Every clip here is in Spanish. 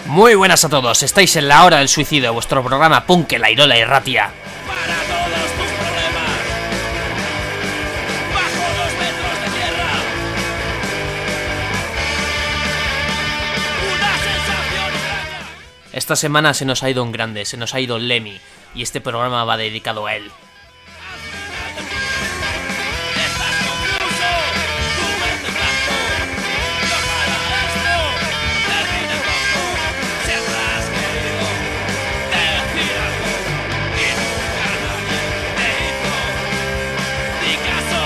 Muy buenas a todos, estáis en la hora del suicidio, vuestro programa Punk la Irola y Ratia. Para todos tus problemas, bajo 2 metros de tierra, una sensación extraña. Esta semana se nos ha ido un grande, se nos ha ido Lemmy, y este programa va dedicado a él. Estás confuso, tu mente en blanco, y ojalá esto termine pronto. Siempre has querido decir algo y nunca nadie te hizo ni caso.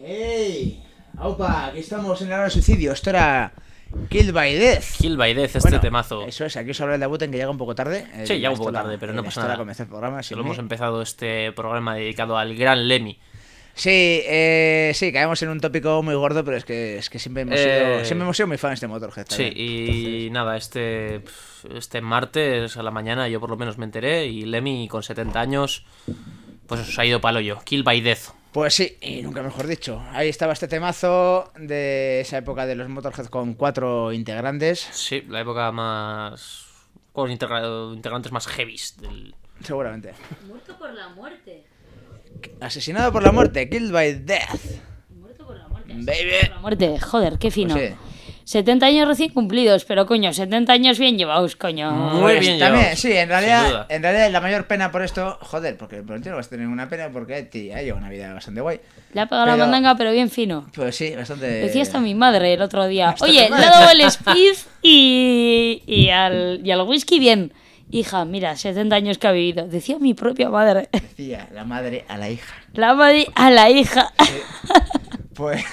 ¡Ey! ¡Aupa! Aquí estamos en la hora del suicidio. Esto era Killed by Death. Kill by Death, Bueno, temazo. Eso es, aquí os habla el debut en que llega un poco tarde. Sí, llega un poco tarde, pero no pasa nada. Comenzó el programa, sin Lo hemos mí. empezado este programa dedicado al gran Lemmy. Sí, sí, caemos en un tópico muy gordo, pero es que siempre hemos sido muy fans de Motorhead. Sí, también. y nada, este martes a la mañana yo por lo menos me enteré y Lemmy con 70 años pues se ha ido pa'l hoyo. Kill by Death. Pues sí, y nunca mejor dicho. Ahí estaba este temazo de esa época de los Motorhead con 4 integrantes. Sí, la época más... con los integrantes más heavies del... Seguramente. Muerto por la muerte. Asesinado por la muerte, Killed by Death. Muerto por la muerte. Baby. Por la muerte, joder, qué fino. Pues sí. 70 años recién cumplidos, pero coño, 70 años bien llevados, coño. Muy Pues bien también, llevados, sí, en sin duda. realidad la mayor pena por esto, joder, porque por no vas a tener ninguna pena porque tía, lleva una vida bastante guay. Le ha pegado la Pero- mandanga, pero bien fino. Pues sí, bastante. Decía hasta mi madre el otro día. Hasta Oye, tu le madre. he dado el speed y al whisky bien. Hija, mira, 70 años que ha vivido. Decía mi propia madre. Decía la madre a la hija. La madre a la hija. Pues.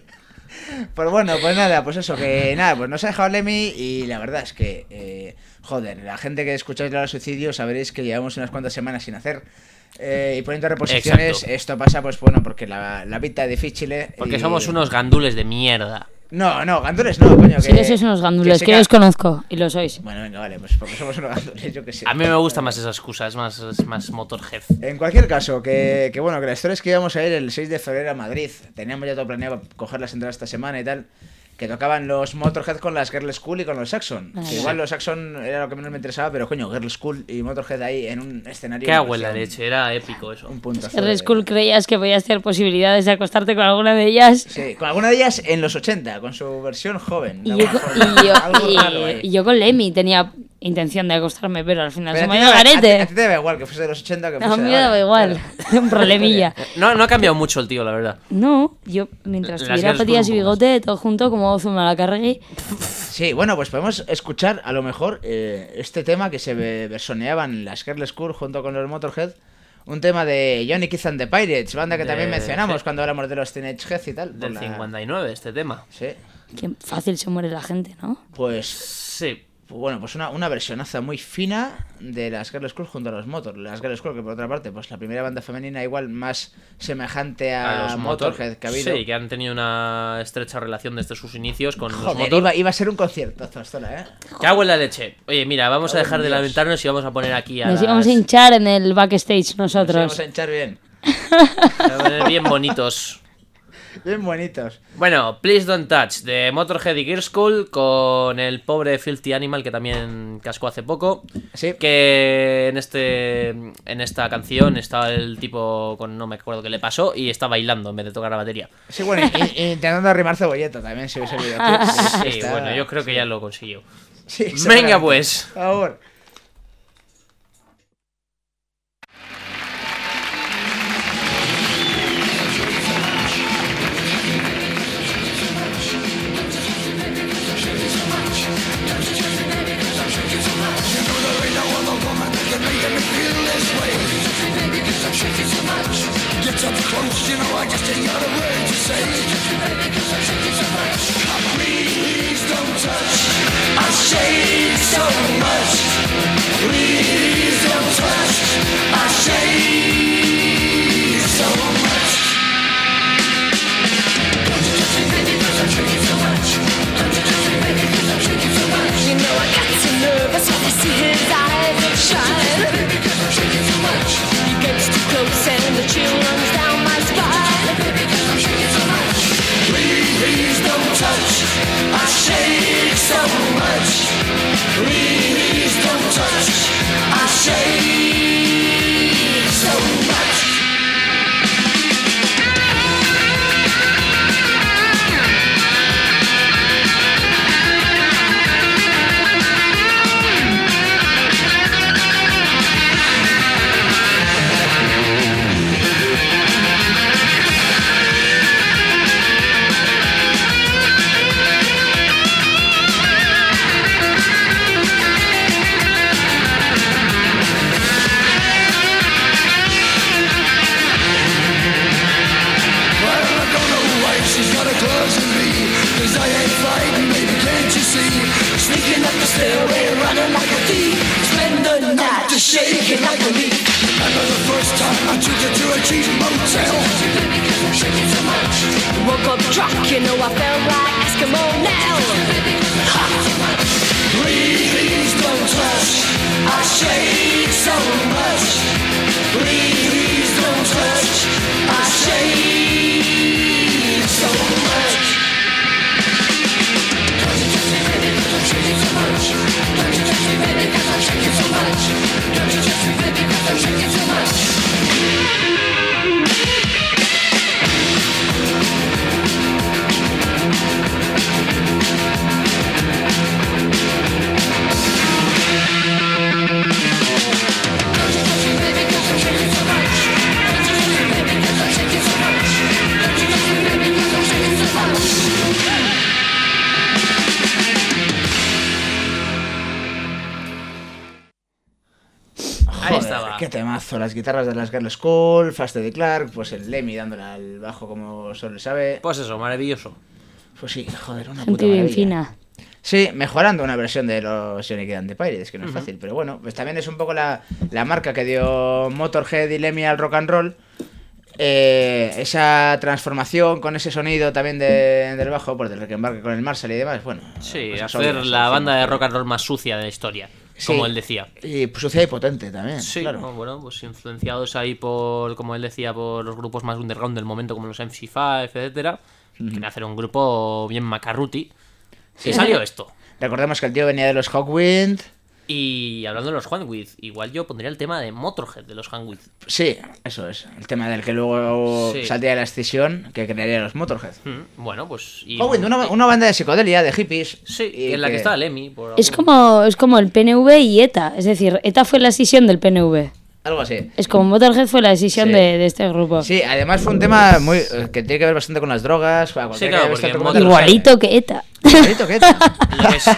Pues bueno, pues nada, pues eso, que nada, pues nos ha dejado Lemmy y la verdad es que, joder, la gente que escucháis la hora del suicidio sabréis que llevamos unas cuantas semanas sin hacer y poniendo reposiciones. Exacto. Esto pasa, pues bueno, porque la vida es difícil. Porque y- somos unos gandules de mierda. No, gandules no, coño. Sí que sois unos gandules, sí que yo os conozco y lo sois. Bueno, venga, vale, pues porque somos unos gandules, yo que sé. A mí me gusta más esa excusa, es más Motorhead. En cualquier caso, que bueno, que la historia es que íbamos a ir el 6 de febrero a Madrid. Teníamos ya todo planeado para coger las entradas esta semana y tal. Que tocaban los Motorhead con las Girl School y con los Saxon. Ah, Que sí. igual los Saxon era lo que menos me interesaba, pero coño, Girl School y Motorhead ahí en un escenario. Qué me agua en la parecía leche, era épico eso. Un puntazo. En de- el school creías que podías tener posibilidades de acostarte con alguna de ellas. Sí, con alguna de ellas en los 80, con su versión joven. Y la yo, más con- joven. Algo y raro ahí. yo con Lemmy tenía intención de acostarme, pero al final Pero se a me ti ha ido te daba- garete. a ti te daba igual que fuese de los 80 o que A fuese mí de me daba ahora. igual. Un problemilla. No ha cambiado mucho el tío, la verdad. No, yo mientras Las tuviera ganas patillas y por un poco bigote, todo junto, como Zumalacárregui. Sí, bueno, pues podemos escuchar a lo mejor este tema que se versoneaban las Girl School junto con los Motorhead. Un tema de Johnny Keith and the Pirates, banda que también mencionamos sí. cuando hablamos de los Teenage Heads y tal. por Del la- 59 este tema. Sí, Qué fácil se muere la gente, ¿no? pues Sí. bueno, pues una versionaza muy fina de las Girl School junto a los Motor. Las Girl School, que por otra parte, pues la primera banda femenina igual más semejante a, los Motorhead que ha habido. Sí, que han tenido una estrecha relación desde sus inicios con los Joder, Motor. iba a ser un concierto, Zostola, ¿eh? Qué agua en la leche. Oye, mira, vamos a Cago en dejar de Dios. lamentarnos y vamos a poner aquí a Nos íbamos a hinchar en el backstage Nos nosotros. vamos a hinchar bien. a poner bien bonitos. Bien bonitos. Bueno, Please Don't Touch de Motorhead y Girl School con el pobre Filthy Animal que también cascó hace poco. Sí. Que en esta canción estaba el tipo con no me acuerdo qué le pasó y está bailando en vez de tocar la batería. Sí, bueno, y intentando arrimar cebolleta también, si hubiese el videoclip. Sí, Está- bueno, yo creo que ya lo consiguió. Sí, Venga seguramente. pues. Por favor. You know I got so nervous when I see his eyes shine. He gets too close and the chill runs down my spine. Please don't touch. I shake so much. Please don't touch. I shake so much. cheap motel. Woke up drunk, you know I felt like Eskimo now. Please don't touch, I shake so much. Please don't touch, I shake so much. Don't you touch me, baby, 'cause I'm shaking so much. Don't you touch me, baby, 'cause I'm shaking so much. Don't you touch me, baby, 'cause I'm shaking so much. Ahí Joder, estaba. qué temazo, las guitarras de las Girl School, Fast Eddie Clark, pues el Lemmy dándole al bajo como solo sabe. Pues eso, maravilloso. Pues sí, joder, una puta Gente bien maravilla. fina. Sí, mejorando una versión de los Sonic and the Pirates, que no es fácil, pero bueno, pues también es un poco la marca que dio Motorhead y Lemmy al rock and roll. Esa transformación con ese sonido también del bajo, pues del Rickenbacker con el Marshall y demás, bueno. Sí, cosas hacer obvias, la al banda fin. de rock and roll más sucia de la historia, Sí. como él decía. Y pues, sucia y potente también, Sí, claro. no, bueno, pues influenciados ahí por, como él decía, por los grupos más underground del momento, como los MC5, etcétera. Querían hacer un grupo bien macarruti. Y salió esto. Recordemos que el tío venía de los Hawkwind. Y hablando de los Handwith, igual yo pondría el tema de Motorhead de los Handwith. Sí, eso es. El tema del que luego Sí. saldría la escisión que crearía los Motorhead. Bueno, pues... y- Hawkwind, una banda de psicodelia, de hippies. Sí, y en la que que- está Lemmy. por Es algún- como el PNV y ETA. Es decir, ETA fue la escisión del PNV. Algo así. Es como Motorhead fue la decisión Sí. de este grupo. Sí, además fue un tema muy que tiene que ver bastante con las drogas. Cualquiera Sí, claro, que haya visto porque el documental Motorhead- Igualito que ETA. Igualito que ETA. Lo que es-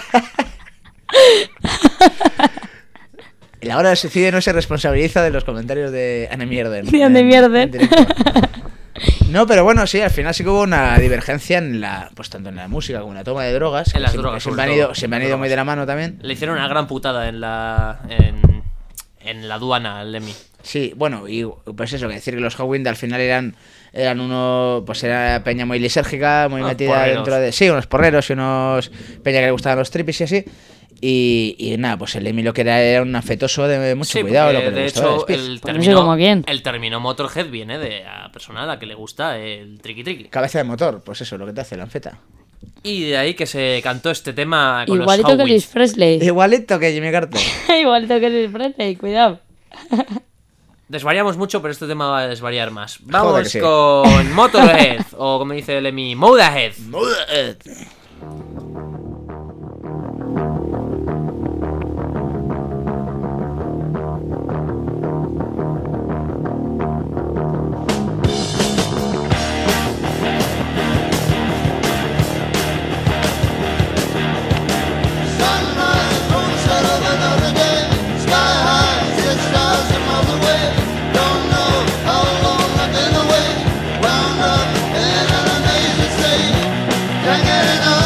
Y la hora del suicidio no se responsabiliza de los comentarios de Anne Mierden. De Anne Mierden. en directo. No, pero bueno, sí, al final sí que hubo una divergencia en la, pues tanto en la música como en la toma de drogas. En las que drogas, siempre sobre han ido, todo. siempre han ido muy de la mano también. Le hicieron una gran putada en la aduana al Lemmy. Sí, bueno, y pues eso, que decir que los Hawkwind al final eran uno, pues era peña muy lisérgica, muy Unos metida porreros. dentro de, sí, unos porreros y unos peña que le gustaban los trippies y así. Y nada, pues el Lemmy lo que era un afetoso de mucho Sí, cuidado, porque lo que le de gustaba hecho de Speed. el Pues no sé cómo quién. término Motorhead viene de la persona a la que le gusta el triqui triqui. Cabeza de motor, pues eso, lo que te hace la anfeta. Y de ahí que se cantó este tema con Igualito los que Elvis Howitt. Presley. Igualito que Jimmy Carter. Igualito que Elvis Presley, cuidado. Desvariamos mucho, pero este tema va a desvariar más. Joder, Vamos que sí. con Motorhead, o como dice Lemmy, Motorhead. Can't get enough.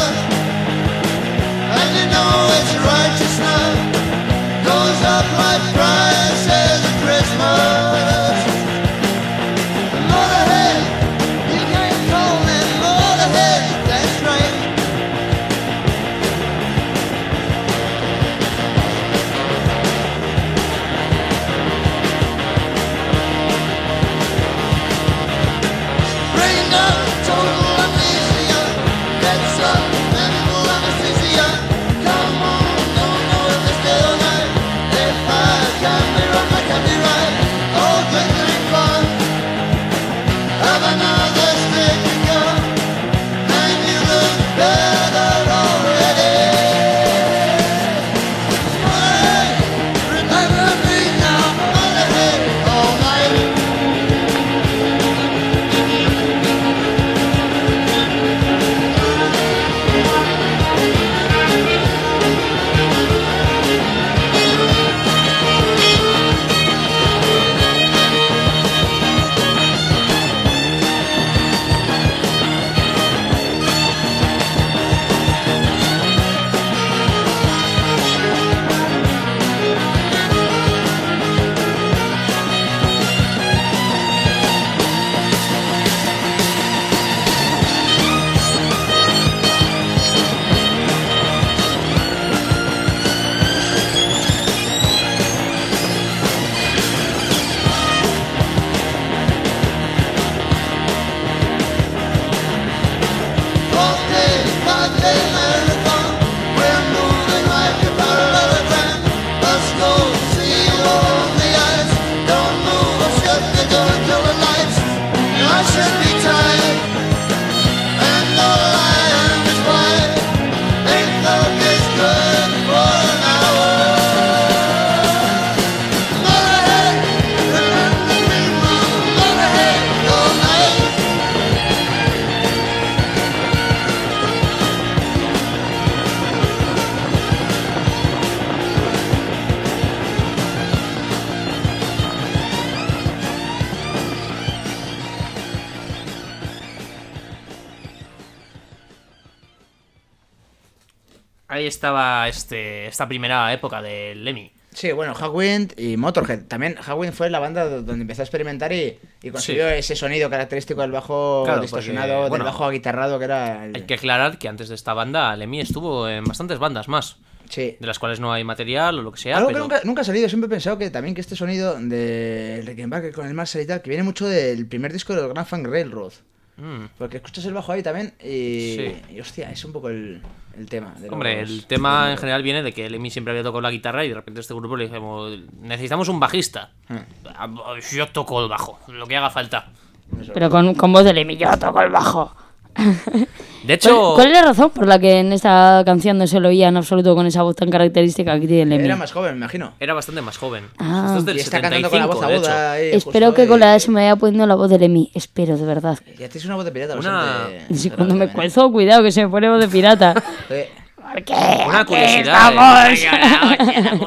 Ahí estaba esta primera época de Lemmy. Sí, bueno, Hawkwind y Motorhead. También Hawkwind fue la banda donde empezó a experimentar y consiguió ese sonido característico del bajo Claro, distorsionado, porque, bueno, del bajo aguitarrado que era... Hay que aclarar que antes de esta banda, Lemmy estuvo en bastantes bandas más, Sí. de las cuales no hay material o lo que sea. Algo pero... que nunca ha salido, siempre he pensado que también que este sonido de Rickenbacker con el Marshall y tal, que viene mucho del primer disco del Grand Funk Railroad. Porque escuchas el bajo ahí también Sí. y hostia, es un poco el tema. De Hombre, los- el tema en general viene de que Lemmy siempre había tocado la guitarra y de repente este grupo le dijimos, necesitamos un bajista. Yo toco el bajo, lo que haga falta. Pero con voz de Lemmy, yo toco el bajo. De hecho, ¿Cuál es la razón por la que en esta canción no se lo oía en absoluto con esa voz tan característica que tiene Lemmy? Era más joven, me imagino. era bastante más joven. Ah. Esto es del Y está cantando 75, con la voz de hecho. aguda ahí, Espero justo, que con la y- edad se me vaya poniendo la voz de Lemmy. Espero, de verdad. Ya tienes una voz de pirata Una- bastante... Si cuando me grave, ¿eh? cuezo, cuidado que se me pone voz de pirata. ¿Por qué? Una Aquí curiosidad. estamos.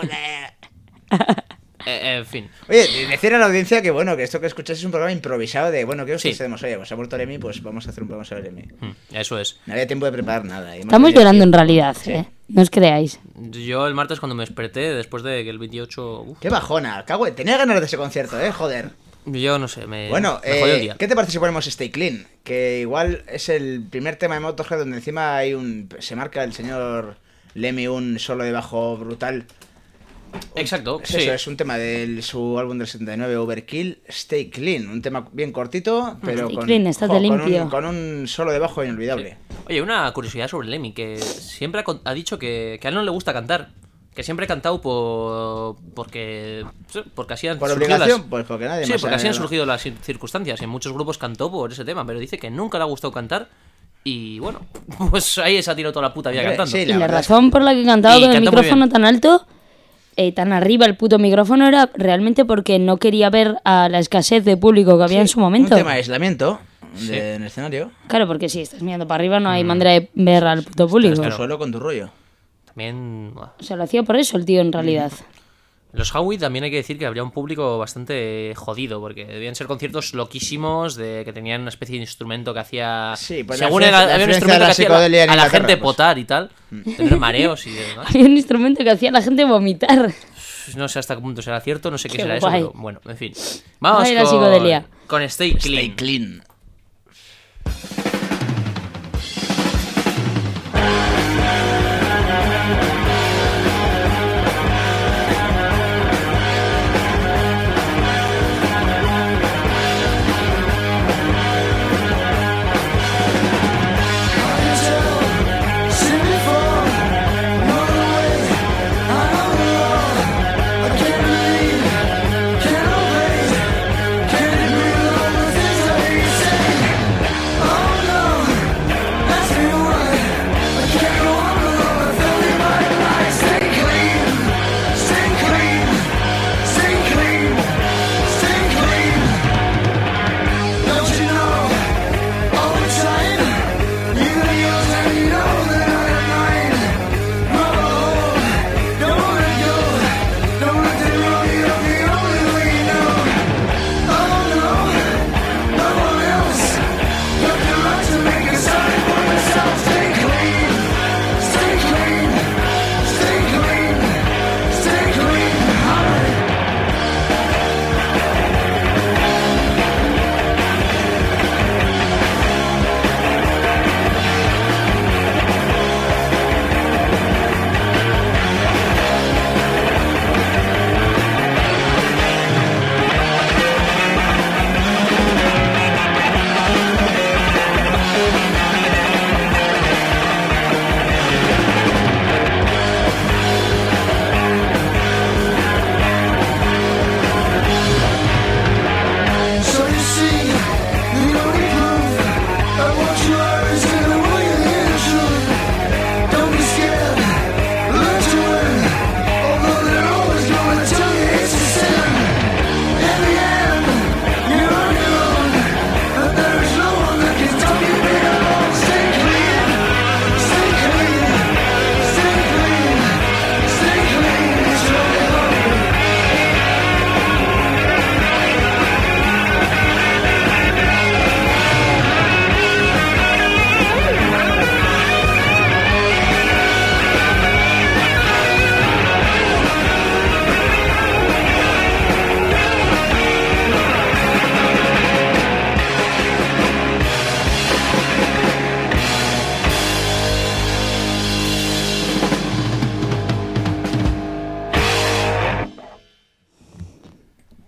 En fin. Oye, decir a la audiencia que bueno, que esto que escucháis es un programa improvisado de, bueno, ¿qué os Sí. hacemos? Oye, pues ha muerto Lemmy, pues vamos a hacer un programa sobre Lemmy. Eso es. No había tiempo de preparar nada. y hemos Estamos tenido llorando en tiempo. realidad, Sí. No os creáis. Yo el martes cuando me desperté, después de que el 28... Qué bajona, cago, tenía ganas de ese concierto, joder. yo no sé, me Bueno, me jodió el día. ¿qué te parece si ponemos Stay Clean? Que igual es el primer tema de Motorhead donde encima se marca el señor Lemmy un solo de bajo brutal. Exacto, Es sí. Eso, es un tema de su álbum del 79, Overkill, Stay Clean. Un tema bien cortito, pero Stay con, clean, estate con limpio. con un solo de bajo inolvidable. Oye, una curiosidad sobre Lemmy, que siempre ha dicho que a él no le gusta cantar. Que siempre ha cantado porque así han ¿Por surgido obligación? las... Pues porque nadie Sí, más porque así han sabe, ¿no? surgido las circunstancias. En muchos grupos cantó por ese tema, pero dice que nunca le ha gustado cantar. Y bueno, pues ahí se ha tirado toda la puta vida Hombre, cantando. sí, Y la verdad es que- razón por la que cantaba Y con el canta muy micrófono bien. tan alto, tan arriba el puto micrófono, era realmente porque no quería ver a la escasez de público que había en su momento. Un tema de aislamiento Sí. en el escenario. Claro, porque si estás mirando para arriba no hay manera de ver al puto público. Tu suelo con tu rollo. También... buah. O sea, lo hacía por eso el tío en realidad. Los Howie también hay que decir que habría un público bastante jodido, porque debían ser conciertos loquísimos, de que tenían una especie de instrumento que hacía... Sí, pues la según influencia- había la un influencia instrumento de la que hacía psicodelia en a la Inglaterra, gente pues. potar y tal, tener mareos y demás. Había un instrumento que hacía a la gente vomitar. No sé hasta qué punto será cierto, no sé qué Qué será guay. eso, pero bueno, en fin. Vamos Ay, la con, psicodelia. con Stay Clean. Stay Clean. Can't obey, can't agree on the things I say.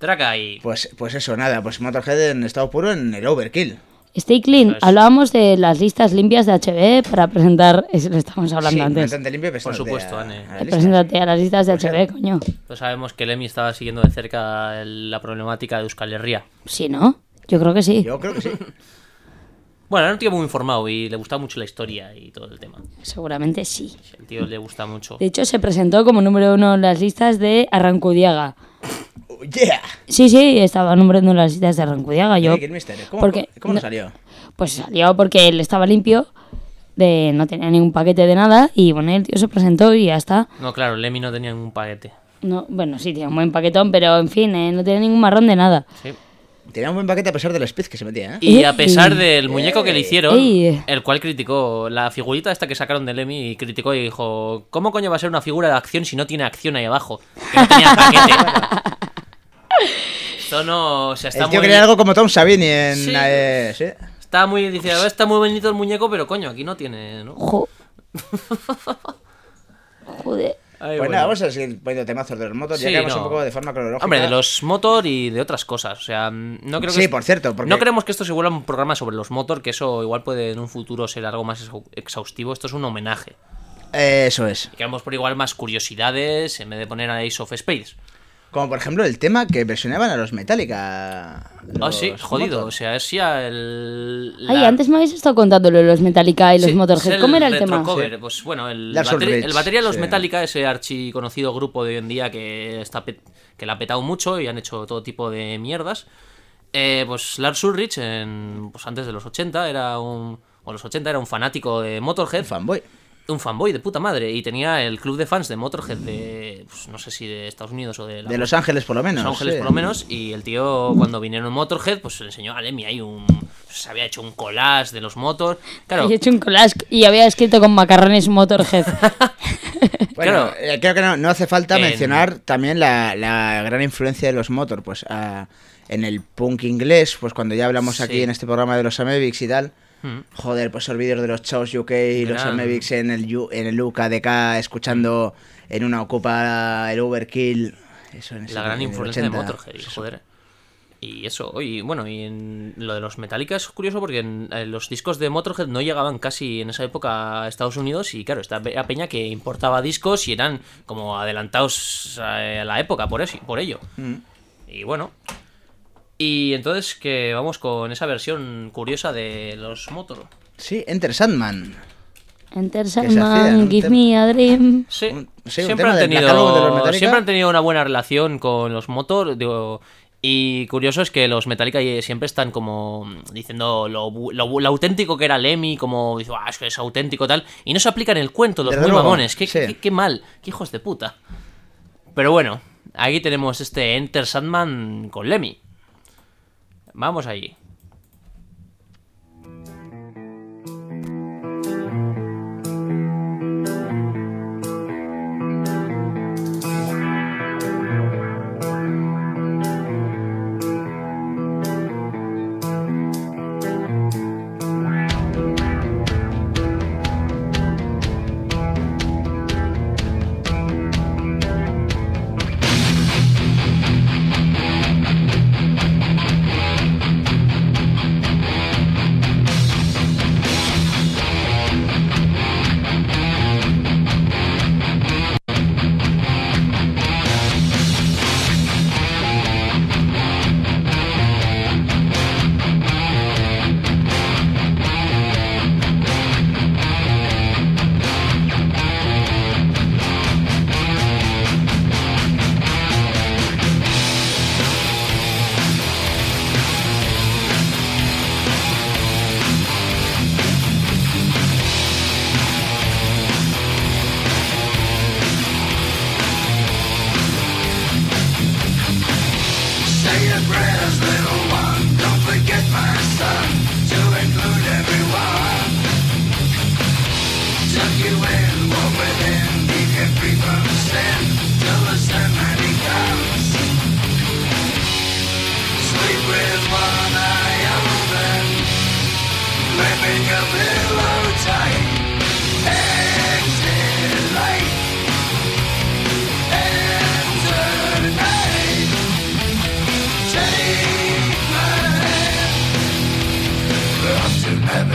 matraca y... Pues eso, nada, pues Motorhead en estado puro en el Overkill. Stay Clean. Pues- Hablábamos de las listas limpias de HB para presentar... Eso lo estábamos hablando Sí, antes. bastante limpio, Por supuesto, Anne. Preséntate a las listas de Pues HB, coño. Pues sabemos que Lemmy estaba siguiendo de cerca la problemática de Euskal Herria. Sí, ¿no? Yo creo que sí. Yo creo que sí. Bueno, era un tío muy informado y le gustaba mucho la historia y todo el tema. Seguramente sí. El tío le gusta mucho. De hecho, se presentó como número 1 en las listas de Arrancudiaga. Oh, yeah. Sí, estaba número 1 en las listas de Arrancudiaga. Yo, Kid Mystery. ¿Cómo, porque- ¿cómo no- salió? Pues salió porque él estaba limpio, no tenía ningún paquete de nada, y bueno, el tío se presentó y ya está. No, claro, Lemmy no tenía ningún paquete. No, bueno, sí, tenía un buen paquetón, pero en fin, no tenía ningún marrón de nada. Sí. Tenía un buen paquete a pesar del speed que se metía, ¿eh? Y a pesar del muñeco que le hicieron, Ey. el cual criticó la figurita esta que sacaron de Lemmy, y criticó y dijo, ¿cómo coño va a ser una figura de acción si no tiene acción ahí abajo? Que no tenía paquete. Esto no... O sea, está El tío muy... quería algo como Tom Savini en... Sí. sí. Está muy... Dice, "A ver, está muy bonito el muñeco, pero coño, aquí no tiene, ¿no?". Joder. Ay, Pues bueno. nada, vamos a seguir poniendo temazos de los motos, ya Sí, que vamos no. un poco de forma cronológica. Hombre, de los motor y de otras cosas. O sea, no creo que... Sí, por cierto, porque... No queremos que esto se vuelva un programa sobre los motor, que eso igual puede en un futuro ser algo más exhaustivo. Esto es un homenaje. Eso es. Queremos por igual más curiosidades en vez de poner a Ace of Spades. Como por ejemplo el tema que versionaban a los Metallica. Ah, los sí, jodido. motos. O sea, es ya el... Ay, antes me habéis estado contándolo de los Metallica y los Sí, Motorhead. es ¿Cómo era el retro tema? cover. Pues bueno, el Lars Ulrich, el batería de los sí. Metallica, ese archi conocido grupo de hoy en día que que la ha petado mucho y han hecho todo tipo de mierdas. Pues Lars Ulrich, pues antes de los 80, era un fanático de Motorhead. Fanboy. Un fanboy de puta madre. Y tenía el club de fans de Motorhead de... Pues, no sé si de Estados Unidos o de... De Los Ángeles por lo menos. Los Ángeles sí. por lo menos, y el tío cuando vinieron Motorhead pues le enseñó a Lemmy ahí se había hecho un collage de los motor, claro. He hecho un collage y había escrito con macarrones Motorhead. Bueno, Claro. creo que no hace falta En- mencionar también la gran influencia de los motor, pues en el punk inglés, pues cuando ya hablamos aquí Sí. en este programa de los Amebics y tal. Mm. Joder, pues el vídeo de los Chaos UK y los Gran. Amebics en el UKDK escuchando en una Ocupa el Overkill. Eso en ese- La gran en el influencia de 80. Motorhead, y, Pues eso. joder. Y eso, y bueno, y en lo de los Metallica es curioso porque en los discos de Motorhead no llegaban casi en esa época a Estados Unidos, y claro, esta era peña que importaba discos y eran como adelantados a la época por ello. Mm. Y bueno. Y entonces que vamos con esa versión curiosa de los Motor. Sí, Enter Sandman. Enter hacía en Sandman, un give tema- me a dream. Sí, Sí, un siempre, tema han del Black Album de los Metallica. siempre han tenido una buena relación con los Motor. Digo, y curioso es que los Metallica siempre están como diciendo lo auténtico que era Lemmy, como dice, es que es auténtico tal, y no se aplican el cuento los Desde muy luego, mamones. Qué, sí. qué mal, qué hijos de puta. Pero bueno, aquí tenemos este Enter Sandman con Lemmy. Vamos allí.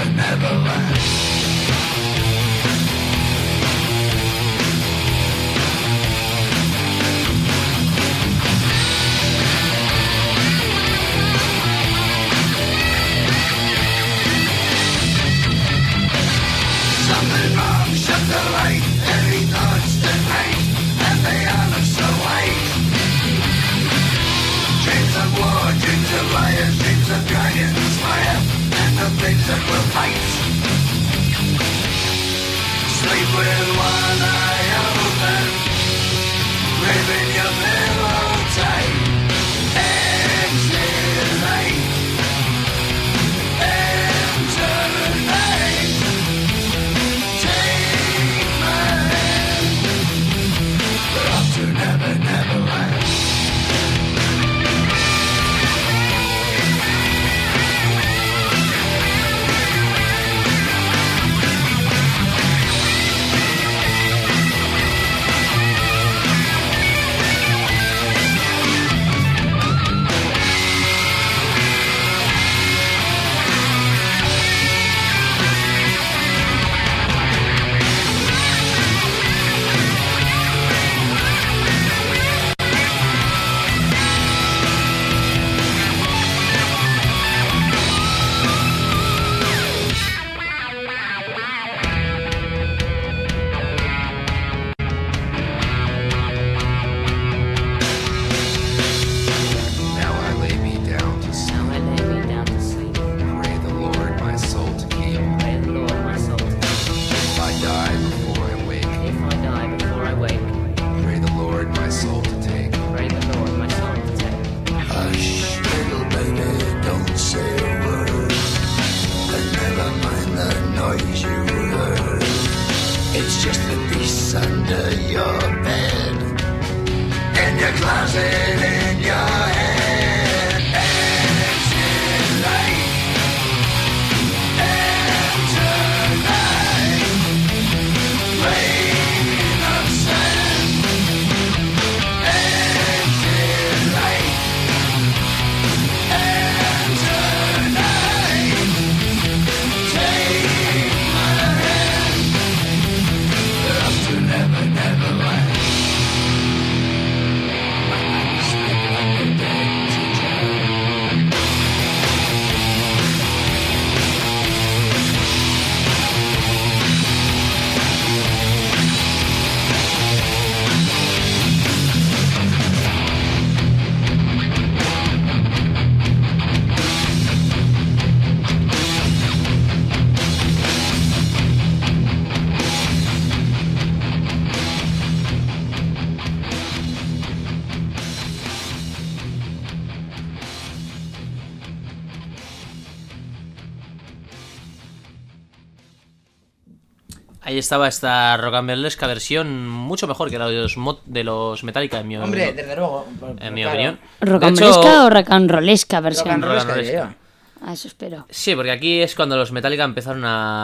Ahí estaba esta rock and rollesca versión mucho mejor que la de los Metallica, en mi Hombre, desde luego. en mi opinión. ¿Rock De and hecho, rollesca o rock and rollesca Rock versión? and roll es que rollesca. diría yo. Ah, eso espero. Sí, porque aquí es cuando los Metallica empezaron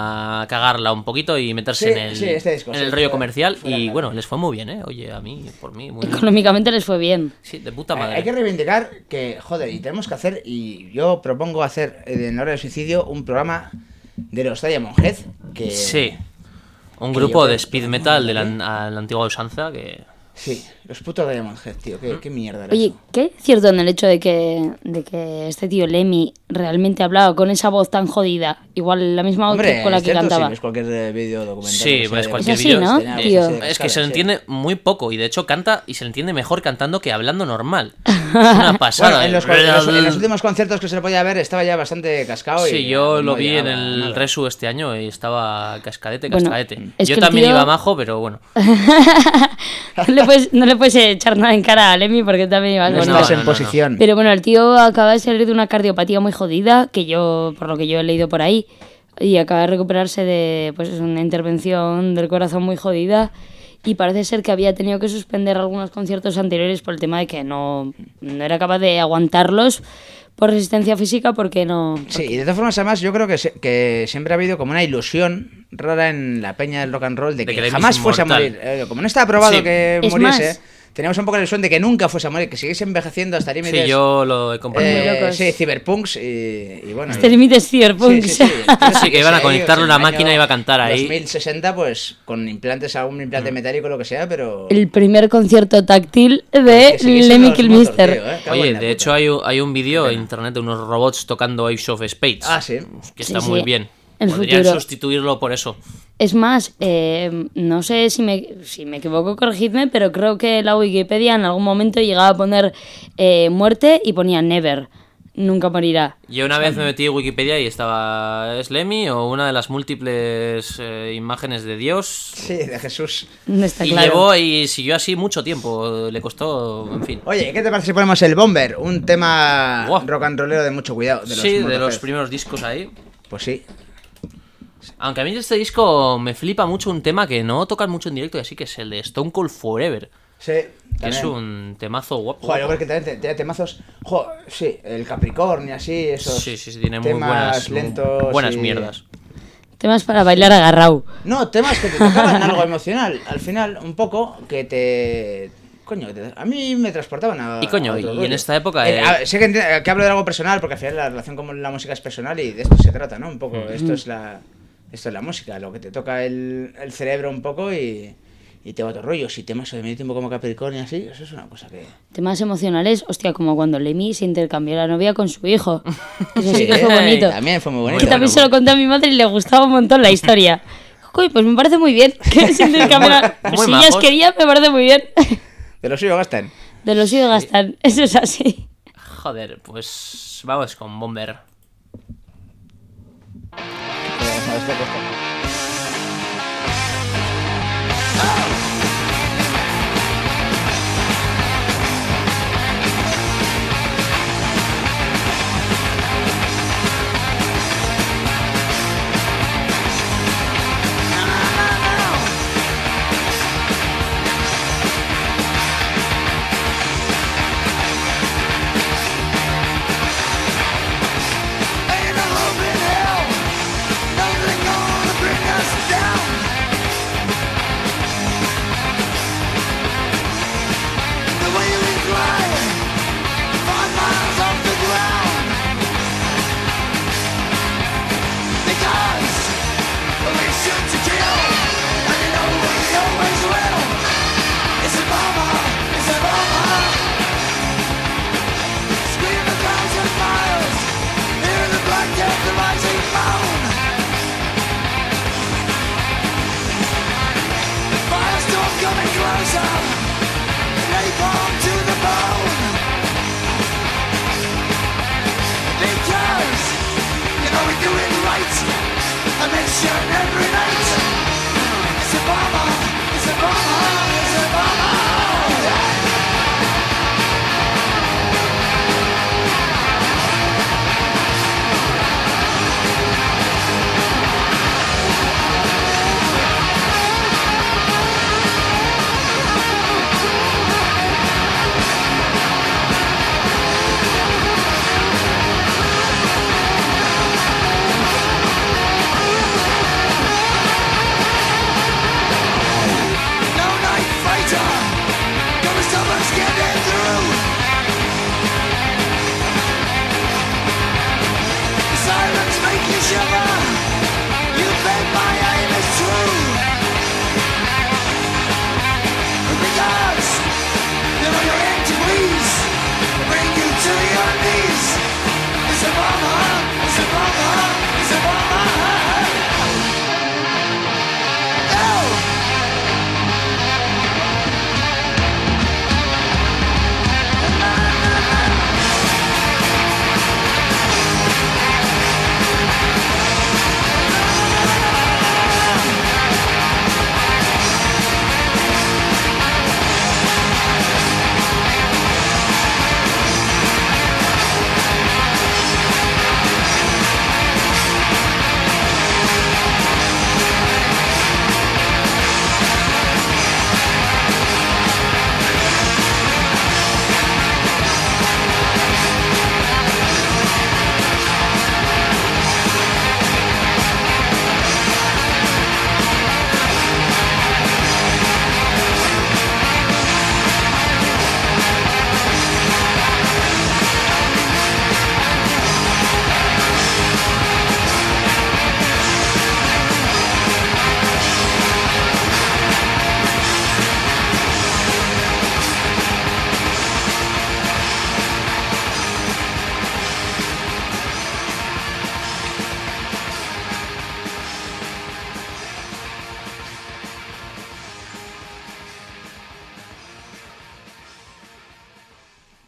a cagarla un poquito y meterse Sí, en el, sí, este disco, en sí, el rollo fuera- comercial. fuera Y claro. bueno, les fue muy bien, ¿eh? Oye, a mí, por mí, muy bien. Económicamente les fue bien. Sí, de puta madre. Hay que reivindicar que, joder, y tenemos que hacer, y yo propongo hacer en Hora del Suicidio un programa de los Diamond Head, que... Sí. Un que grupo yo de creo- speed metal de la antigua usanza que... Sí, los putos Diamond Head, tío, qué mierda era Oye, eso. ¿qué es cierto en el hecho de que este tío Lemmy realmente hablaba con esa voz tan jodida? Igual la misma voz Hombre, con la es que cierto, cantaba. si ves cualquier vídeo documental. Sí, que sea ves de- cualquier Es así, vídeo. ¿no, tenía tío? cosas así de Es que cascada, se le sí. entiende muy poco y de hecho canta y se le entiende mejor cantando que hablando normal. Es una pasada. Bueno, en los últimos conciertos que se le podía ver estaba ya bastante cascado. Sí, y yo no lo vi en llegaba a el nada. Resu este año y estaba cascadete. Bueno, es Yo que el también tío- iba majo, pero bueno. No le puedes echar nada en cara a Lemmy porque también iba No No, estás no, en no, posición. Pero bueno, el tío acaba de salir de una cardiopatía muy jodida, que yo, por lo que yo he leído por ahí, y acaba de recuperarse de pues una intervención del corazón muy jodida. Y parece ser que había tenido que suspender algunos conciertos anteriores por el tema de que no era capaz de aguantarlos por resistencia física porque no... Sí, y de todas formas, además, yo creo que siempre ha habido como una ilusión rara en la peña del rock and roll de De que que Lemmy jamás es fuese a inmortal. morir. Como no está probado Sí. que Es muriese, más, teníamos un poco la ilusión de que nunca fuese a morir, que siguiese envejeciendo hasta límites. Sí, yo lo he compartido. Muy locos. Sí, cyberpunks y bueno. Este límite es Cyberpunk. Sí, que iban a ahí, conectarlo o a sea, la en el máquina año y iba a cantar ahí. 2060, pues con implantes, algún implante metálico, lo que sea, pero. El primer concierto táctil Que de siguiesen Lemmy los Kilmister. motos, tío, cago en Oye, la de puta. hecho hay un vídeo en internet de unos robots tocando Ace of Spades. Ah, sí. Que está Sí, muy sí. bien. El Podrían futuro. sustituirlo por eso. Es más, no sé si me equivoco, corregidme, pero creo que la Wikipedia en algún momento llegaba a poner muerte y ponía never. Nunca morirá. Yo una vez me metí en Wikipedia y estaba ¿es Lemmy o una de las múltiples imágenes de Dios? Sí, de Jesús. No está Y claro. llevó y siguió así mucho tiempo. Le costó, en fin. Oye, ¿qué te parece si ponemos el Bomber? Un tema Guau. rock and rollero de mucho cuidado. De los Sí, de Motorhead. los primeros discos ahí. Pues sí. Aunque a mí de este disco me flipa mucho un tema que no tocan mucho en directo y así, que es el de Stone Cold Forever. Sí. Que es también. un temazo guapo. Joder, yo creo que también tiene temazos. Joder, sí, el Capricornio, así, esos. Sí, tiene muy temas buenas, lentos. buenas y- mierdas. Temas para bailar agarrado. No, temas que te tocaban algo emocional. Al final, un poco, que te. Coño, a mí me transportaban a. Y coño, a otro y rollo. en esta época, A ver, sé que hablo de algo personal, porque al final la relación con la música es personal y de esto se trata, ¿no? Un poco. Esto es la música, lo que te toca el cerebro un poco y te va otro rollo. Si temas de medio tiempo como Capricornio así, eso es una cosa que. Temas emocionales, hostia, como cuando Lemmy se intercambió la novia con su hijo. Eso sí que Sí, fue bonito. También fue muy bonito. Que también se lo conté a mi madre y le gustaba un montón la historia. Uy, pues me parece muy bien que se intercambiara. Muy Si majos. ellas querían, me parece muy bien. De lo suyo gastan. De los suyos gastan, eso es así. Joder, pues vamos con Bomber. Ain't no hope in hell, nothing gonna bring us down. The way we fly, 5 miles off the ground. Because we shoot to kill, and you know we always will. It's a bomber, it's a bomber. Scream 1,000 miles. Hear the black death, the rising moan. Firestorm coming closer. Napalm to the bone. Because you know we do it right. A mission every night. It's a bomber. It's a bomber. It's a bomber. No night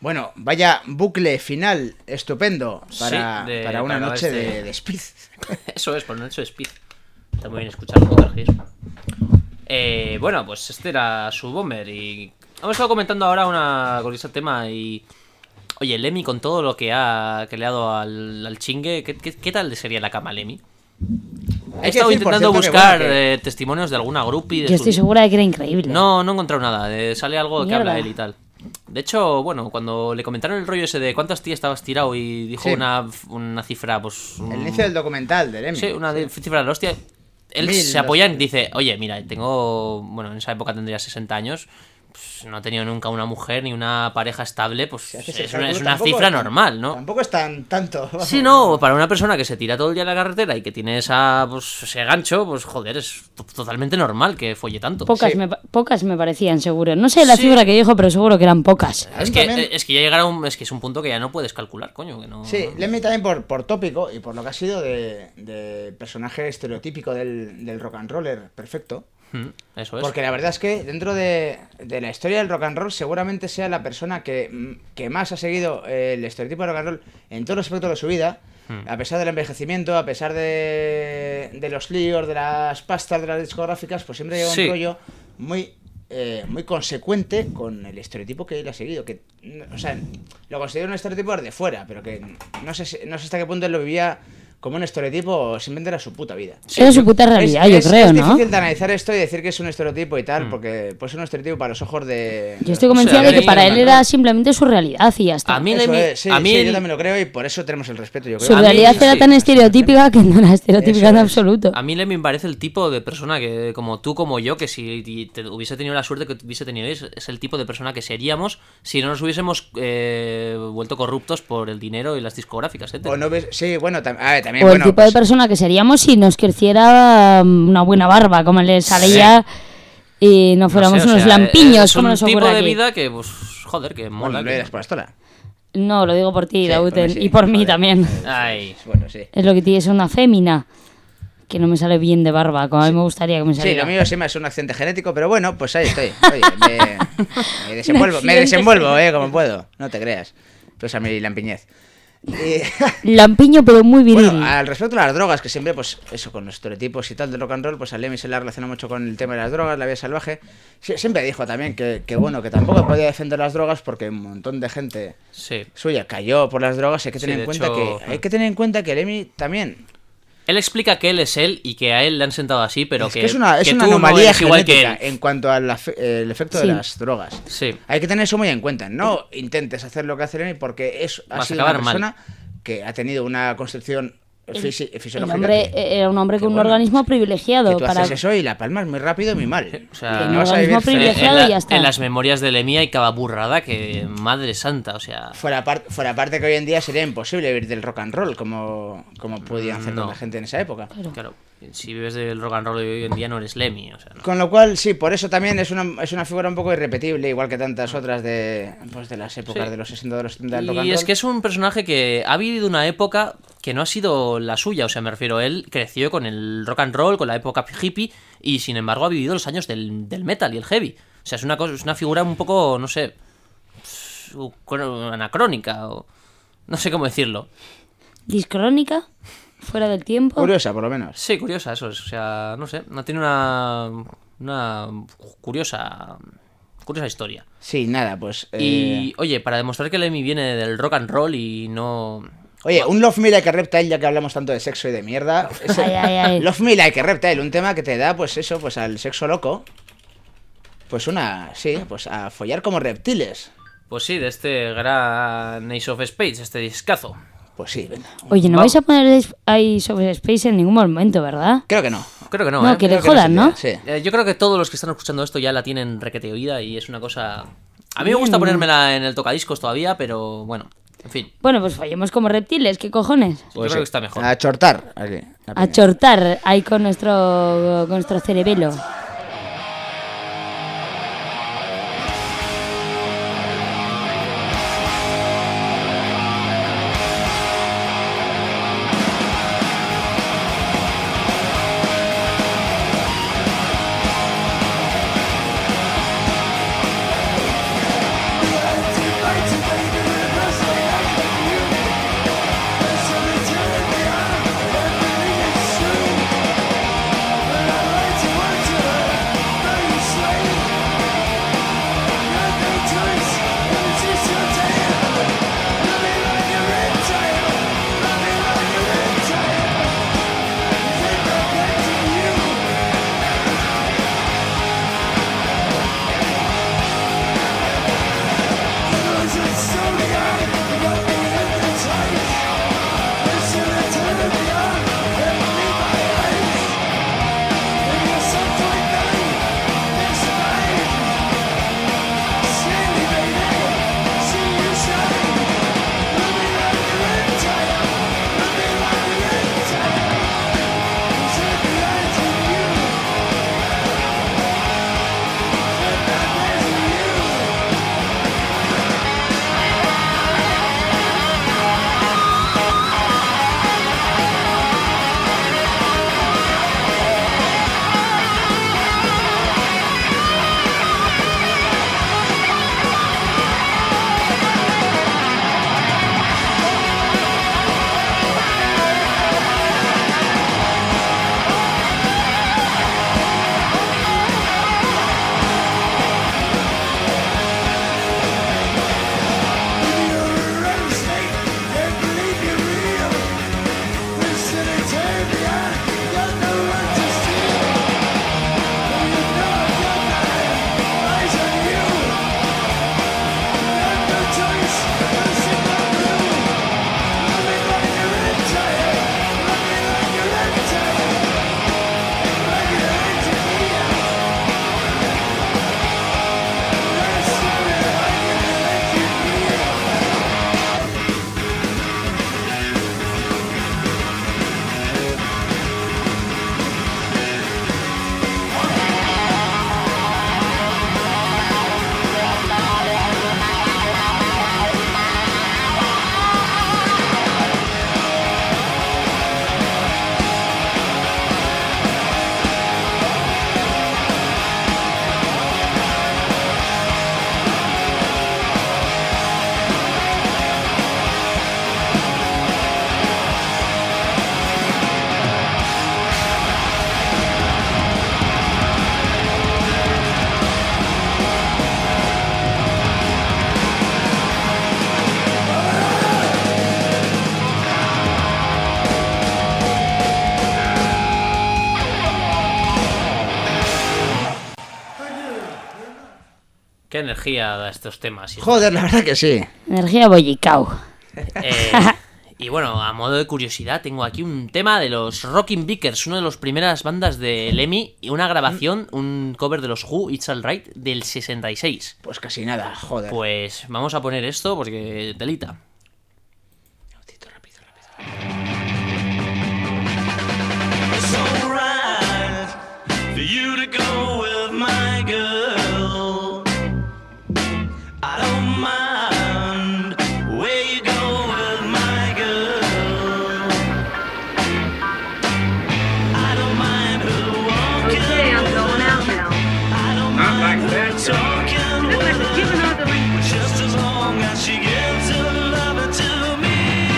Bueno, vaya bucle final estupendo para, Sí, para una para noche este- de speed. Eso es, por una noche de speed. Está muy bien escuchar Motorhead. Bueno, pues este era su bomber y hemos estado comentando ahora con ese tema y... Oye, Lemmy con todo lo que le ha dado al chingue, ¿qué tal sería la cama Lemmy? He Hay que estado decir, por intentando cierto, que, buscar bueno, que- testimonios de alguna groupie de Yo su estoy vida. segura de que era increíble. No he encontrado nada. Sale algo que habla Mierda. él y tal. De hecho, bueno, cuando le comentaron el rollo ese de cuántas tías estabas tirado y dijo Sí. una cifra, pues... El inicio del documental de Lemmy. Sí, una cifra de la hostia. Él 1000, se apoya y dice, oye, mira, tengo... Bueno, en esa época tendría 60 años. Pues no he tenido nunca una mujer ni una pareja estable. Pues Si haces el es una cálculo, tampoco cifra es- normal, ¿no? Tampoco es tanto. vamos. Sí, no, para una persona que se tira todo el día a la carretera y que tiene ese gancho, pues joder, es totalmente normal que folle tanto. Pocas, Sí. pocas me parecían, seguro. No sé la Sí. cifra que dijo, pero seguro que eran pocas. Es También- que ya llegará es que es un punto que ya no puedes calcular, coño, que no... Sí, Lemmy también por tópico y por lo que ha sido de personaje estereotípico del rock and roller perfecto. Eso es. Porque la verdad es que dentro de la historia del rock and roll seguramente sea la persona que más ha seguido el estereotipo de rock and roll en todos los aspectos de su vida, a pesar del envejecimiento, a pesar de los líos, de las pastas, de las discográficas, pues siempre lleva un Sí. rollo muy consecuente con el estereotipo que él ha seguido. Que, o sea, lo considero un estereotipo desde fuera, pero que no sé hasta qué punto él lo vivía como un estereotipo o simplemente era su puta vida. Era su puta realidad, yo creo, es ¿no? difícil de analizar esto y decir que es un estereotipo y tal, porque puede ser un estereotipo para los ojos de... Yo estoy O convencida sea, de que para él Lemmy- era simplemente su realidad y ya está. A mí Eso Lemmy- es, sí, a mí sí, el- yo también lo creo y por eso tenemos el respeto, yo creo. Su a mí- realidad era sí. tan estereotípica que no era estereotípica Eso en es. absoluto. A mí Lemmy me parece el tipo de persona que, como tú, como yo, que si hubiese tenido la suerte que hubiese tenido, es el tipo de persona que seríamos si no nos hubiésemos vuelto corruptos por el dinero y las discográficas, etc. O no ves- sí, bueno, a ver, también, O el bueno, tipo pues, de persona que seríamos si nos creciera una buena barba, como le sale Sí. ya, y no No fuéramos sé, o unos sea, lampiños, es como un nos tipo ocurre de aquí. vida que, pues, joder, que bueno, mola. lo eres por la estola. No, lo digo por ti, Sí, Dauten, bueno, sí, y por mí joder. también. Ay. Bueno, sí. Es lo que tienes, una fémina, que no me sale bien de barba, como a mí me gustaría que me Sí, saliera. lo mío sí me es un accidente genético, pero bueno, pues ahí estoy. Oye, me desenvuelvo, accidente como puedo, no te creas. Pues a mi lampiñez. Y, Lampiño, pero muy viril. bueno, al respecto de las drogas, que siempre, pues eso, con los estereotipos y tal del rock and roll, pues a Lemmy se le relaciona mucho con el tema de las drogas, la vida salvaje. Siempre dijo también que bueno, que tampoco podía defender las drogas porque un montón de gente Sí. suya cayó por las drogas. Hay que Sí, tener de en cuenta hecho- hay que tener en cuenta que Lemmy también Él explica que él es él y que a él le han sentado así, pero es que es una que tú anomalía no eres igual que genética él. en cuanto al el efecto Sí. de las drogas. Sí. Hay que tener eso muy en cuenta. No intentes hacer lo que hace Lemmy porque ha Vas a sido una acabar mal. persona que ha tenido una construcción El fisiológica. hombre que- era un hombre que con un bueno, organismo privilegiado. que tú para... haces eso y la palmas muy rápido y muy mal. O sea, Que no no vas a organismo vivir feliz. privilegiado y ya está. en las memorias de Lemmy hay cada burrada que... Madre santa, o sea... Fuera parte que hoy en día sería imposible vivir del rock and roll como podían hacer No. la gente en esa época. Claro, si vives del rock and roll de hoy en día no eres Lemmy, o sea, no. Con lo cual, sí, por eso también es una figura un poco irrepetible, igual que tantas otras de las épocas Sí. de los 60, de los 70 del rock and Y roll. es que es un personaje que ha vivido una época que no ha sido la suya, o sea, me refiero, él creció con el rock and roll, con la época hippie, y sin embargo ha vivido los años del metal y el heavy. O sea, es una figura un poco, no sé, anacrónica, o no sé cómo decirlo. Discrónica, fuera del tiempo. Curiosa, por lo menos. Sí, curiosa, eso es, o sea, no sé, no tiene una curiosa historia. Sí, nada, pues... Y, oye, para demostrar que Lemmy viene del rock and roll y no... Oye, un Love Me Like a Reptile, ya que hablamos tanto de sexo y de mierda. Ay, ay, ay. Love Me Like a Reptile, un tema que te da, pues eso, pues al sexo loco. Pues pues a follar como reptiles. Pues sí, de este gran Ace of Spades, este discazo. Pues sí, venga. Oye, no Vamos. vais a poner ahí sobre Space en ningún momento, ¿verdad? Creo que no. Creo que no, No, ¿eh? que le Creo que jodan, ¿no? se tira, sí. Yo creo que todos los que están escuchando esto ya la tienen requete oída y es una cosa... A mí me Bien. gusta ponérmela en el tocadiscos todavía, pero bueno, en fin. Bueno, pues fallemos como reptiles, ¿qué cojones? Yo creo que está mejor. A chortar. Aquí, la A peña. chortar ahí con nuestro cerebelo. Baby, Qué energía da estos temas. Joder, la verdad que sí. Energía bollicao. Y bueno, a modo de curiosidad, tengo aquí un tema de los Rockin' Vickers, una de las primeras bandas de Lemmy, y una grabación, un cover de los Who, It's Alright, del 66. Pues casi nada, joder. Pues vamos a poner esto porque telita. It's alright for you to go with my girl. I don't mind where you go with my girl. I don't mind her walking. Okay, I'm going out now. I don't Not mind like her that, talking Look like with a giving her the ring. just as long as she gives her loving to me.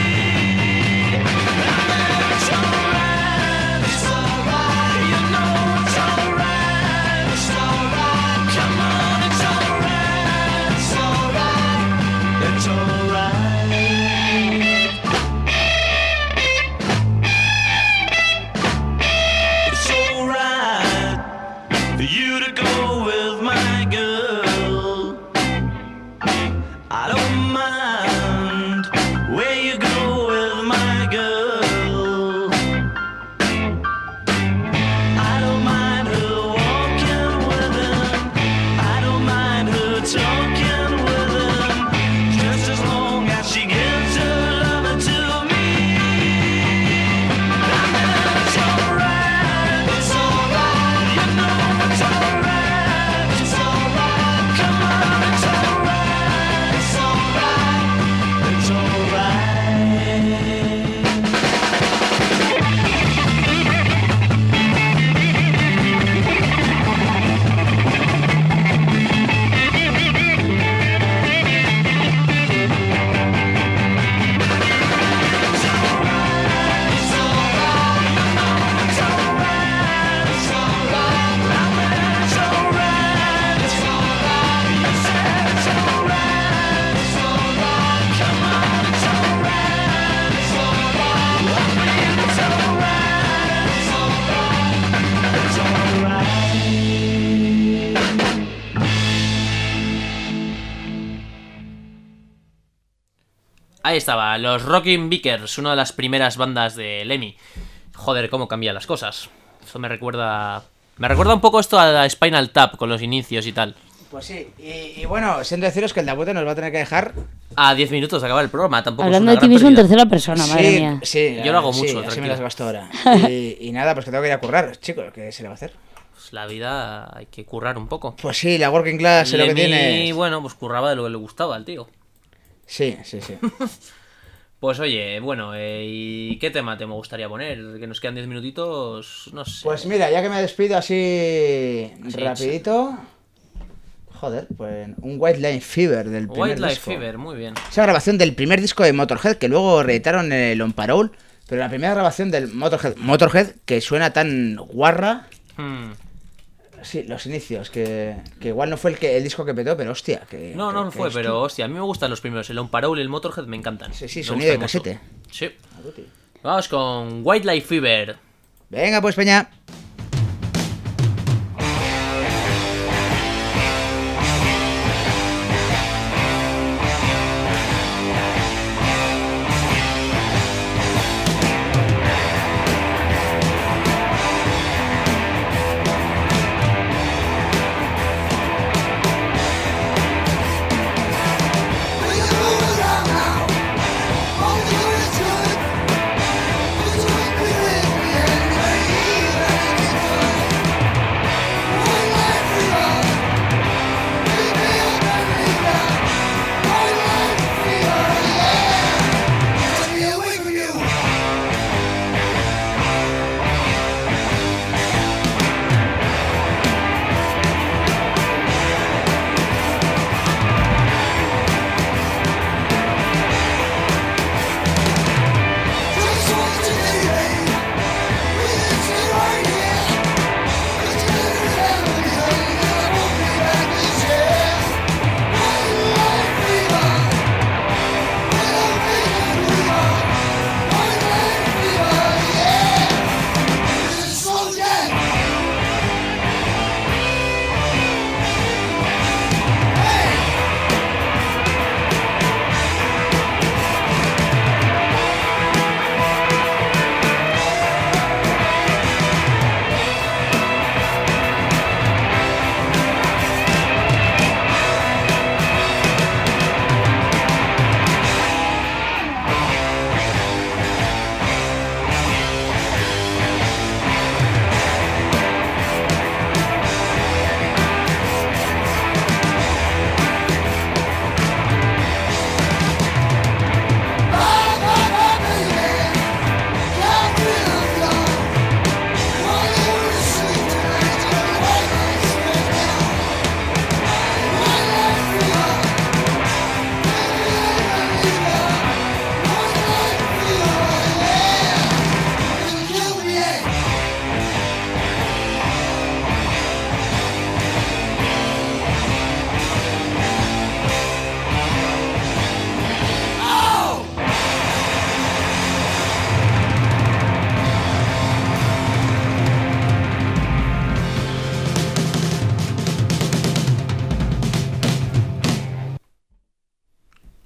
It's alright, you know it's alright, come on, it's alright, it's alright. It's alright for you to go with my girl. I don't mind where you go with my girl. I don't mind her walking with him. I don't mind her talking with him. Just as long as she gives her loving to me. It's alright, you know it's alright, come on, it's alright, it's alright. Ahí estaba, los Rockin' Vickers, una de las primeras bandas de Lemmy. Joder, cómo cambian las cosas. Eso me recuerda un poco esto a la Spinal Tap con los inicios y tal. Pues sí, y bueno, siento deciros que el Dabute nos va a tener que dejar. A 10 minutos de acabar el programa, tampoco Hablando es de una ti gran mismo en pérdida. tercera persona, madre mía. Sí, Yo lo hago sí, mucho, así tranquilo. me las gasto ahora. Y nada, pues que tengo que ir a currar, chicos, ¿qué se le va a hacer? Pues la vida hay que currar un poco. Pues sí, la working class es lo que Lemmy, tiene. bueno, pues curraba de lo que le gustaba al tío. Sí. Pues oye, bueno, ¿y qué tema te me gustaría poner? Que nos quedan 10 minutitos, no sé. Pues mira, ya que me despido así Así, rapidito. Joder, pues un White Line Fever del primer White Life disco. Fever, muy bien. Esa grabación del primer disco de Motorhead, que luego reeditaron en el On Parole, pero la primera grabación del Motorhead, que suena tan guarra. Sí, los inicios, que igual no fue el disco que petó, pero hostia. No fue, pero hostia, a mí me gustan los primeros. El On Parole y el Motorhead me encantan. Sí, Me sonido de gustan mucho. casete. Sí. Vamos con White Life Fever. Venga, pues, peña. All the good, all the good,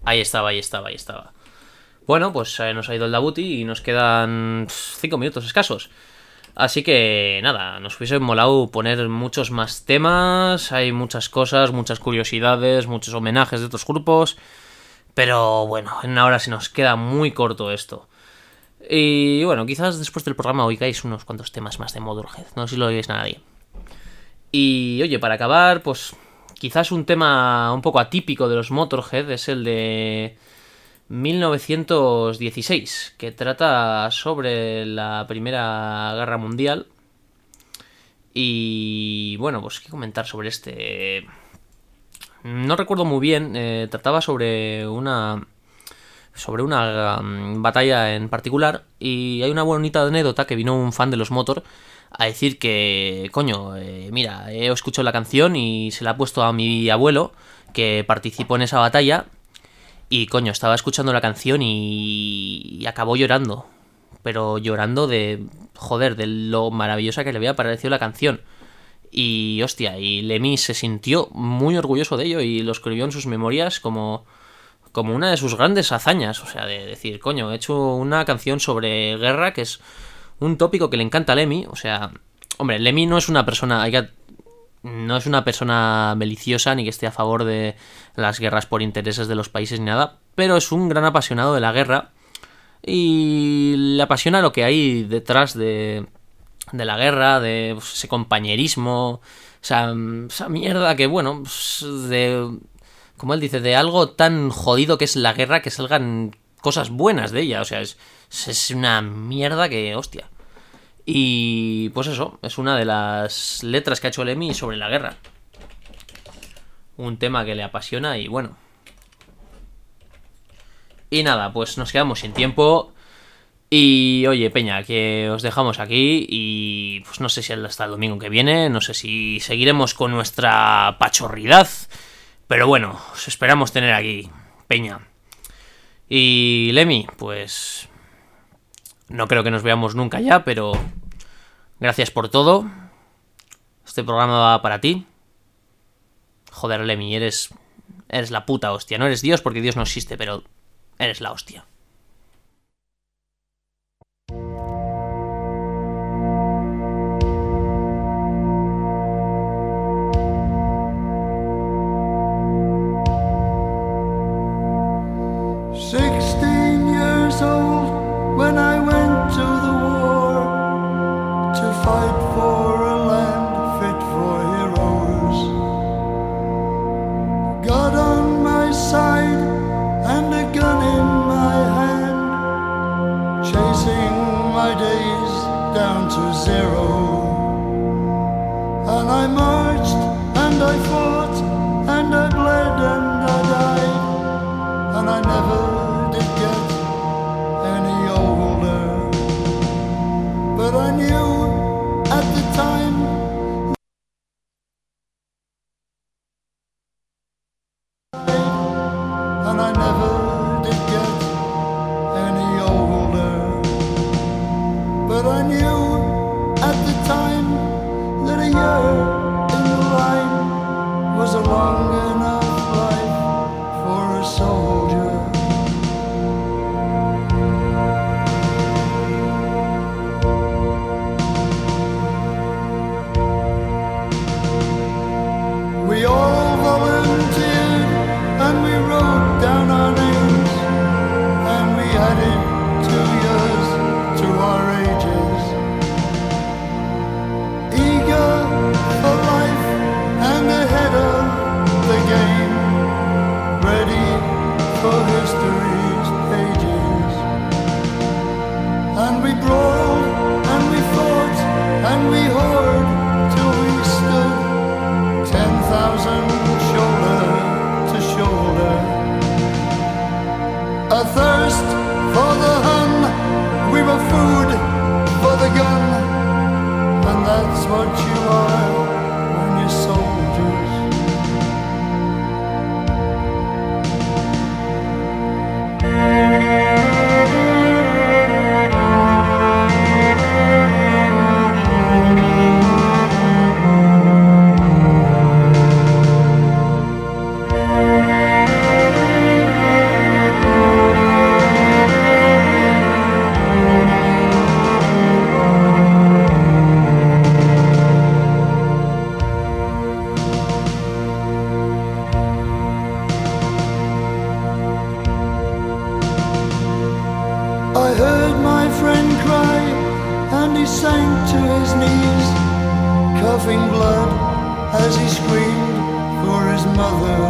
Ahí estaba, ahí estaba, ahí estaba. Bueno, pues nos ha ido el Dabuti y nos quedan 5 minutos escasos. Así que nada, nos hubiese molado poner muchos más temas. Hay muchas cosas, muchas curiosidades, muchos homenajes de otros grupos. Pero bueno, en una hora se nos queda muy corto esto. Y bueno, quizás después del programa oigáis unos cuantos temas más de Motorhead. No sé si lo oigáis nadie. Y oye, para acabar, pues quizás un tema un poco atípico de los Motorhead es el de 1916, que trata sobre la Primera Guerra Mundial. Y bueno, pues qué comentar sobre este. No recuerdo muy bien, trataba sobre una batalla en particular, y hay una bonita anécdota que vino un fan de los Motor a decir que, coño, mira, he escuchado la canción y se la ha puesto a mi abuelo, que participó en esa batalla, y coño, estaba escuchando la canción y acabó llorando, pero llorando de, joder, de lo maravillosa que le había parecido la canción. Y hostia, y Lemmy se sintió muy orgulloso de ello y lo escribió en sus memorias como una de sus grandes hazañas. O sea, de decir, coño, he hecho una canción sobre guerra, que es un tópico que le encanta a Lemmy. O sea, hombre, Lemmy no es una persona maliciosa ni que esté a favor de las guerras por intereses de los países ni nada, pero es un gran apasionado de la guerra y le apasiona lo que hay detrás de la guerra, de pues, ese compañerismo, esa mierda que, bueno, pues, como él dice, de algo tan jodido que es la guerra, que salgan cosas buenas de ella. O sea, es una mierda que, hostia. Y pues eso, es una de las letras que ha hecho Lemmy sobre la guerra. Un tema que le apasiona y bueno. Y nada, pues nos quedamos sin tiempo. Y oye, peña, que os dejamos aquí y pues no sé si hasta el domingo que viene, no sé si seguiremos con nuestra pachorridad, pero bueno, os esperamos tener aquí, peña. Y Lemmy, pues no creo que nos veamos nunca ya, pero gracias por todo. Este programa va para ti. Joder, Lemmy, eres la puta hostia. No eres Dios porque Dios no existe, pero eres la hostia. When I went to the war to fight for a land fit for heroes, God on my side and a gun in my hand, chasing my days down to zero. And I marched and I fought and I bled and I died, and I never did get any older, but I knew at the time, and I never did get any older, but I knew at the time that a year in the line was a long enough life for a soldier. We all volunteered and we wrote down our names, and we added 2 years to our ages, eager for life and ahead of the game, ready for history's pages. And we brawled and we fought and we whored till we stood 10,000 shoulder to shoulder, athirst for the Hun, we were food for the gun, and that's what you are when you're soldiers. sank to his knees, coughing blood as he screamed for his mother.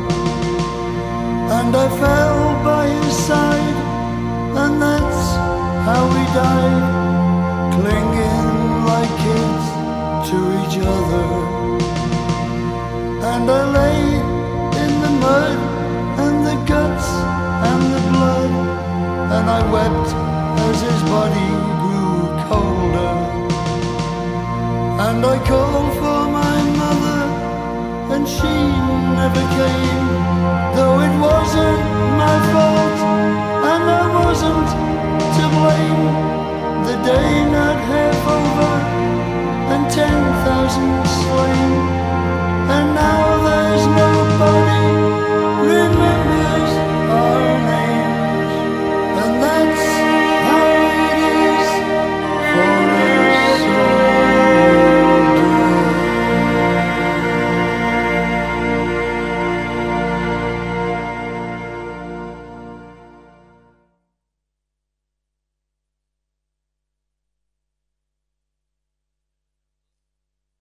And I fell by his side, and that's how we died, clinging like kids to each other. And I lay in the mud and the guts and the blood, and I wept as his body grew colder. And I called for my mother, and she never came, though it wasn't my fault, and I wasn't to blame. The day not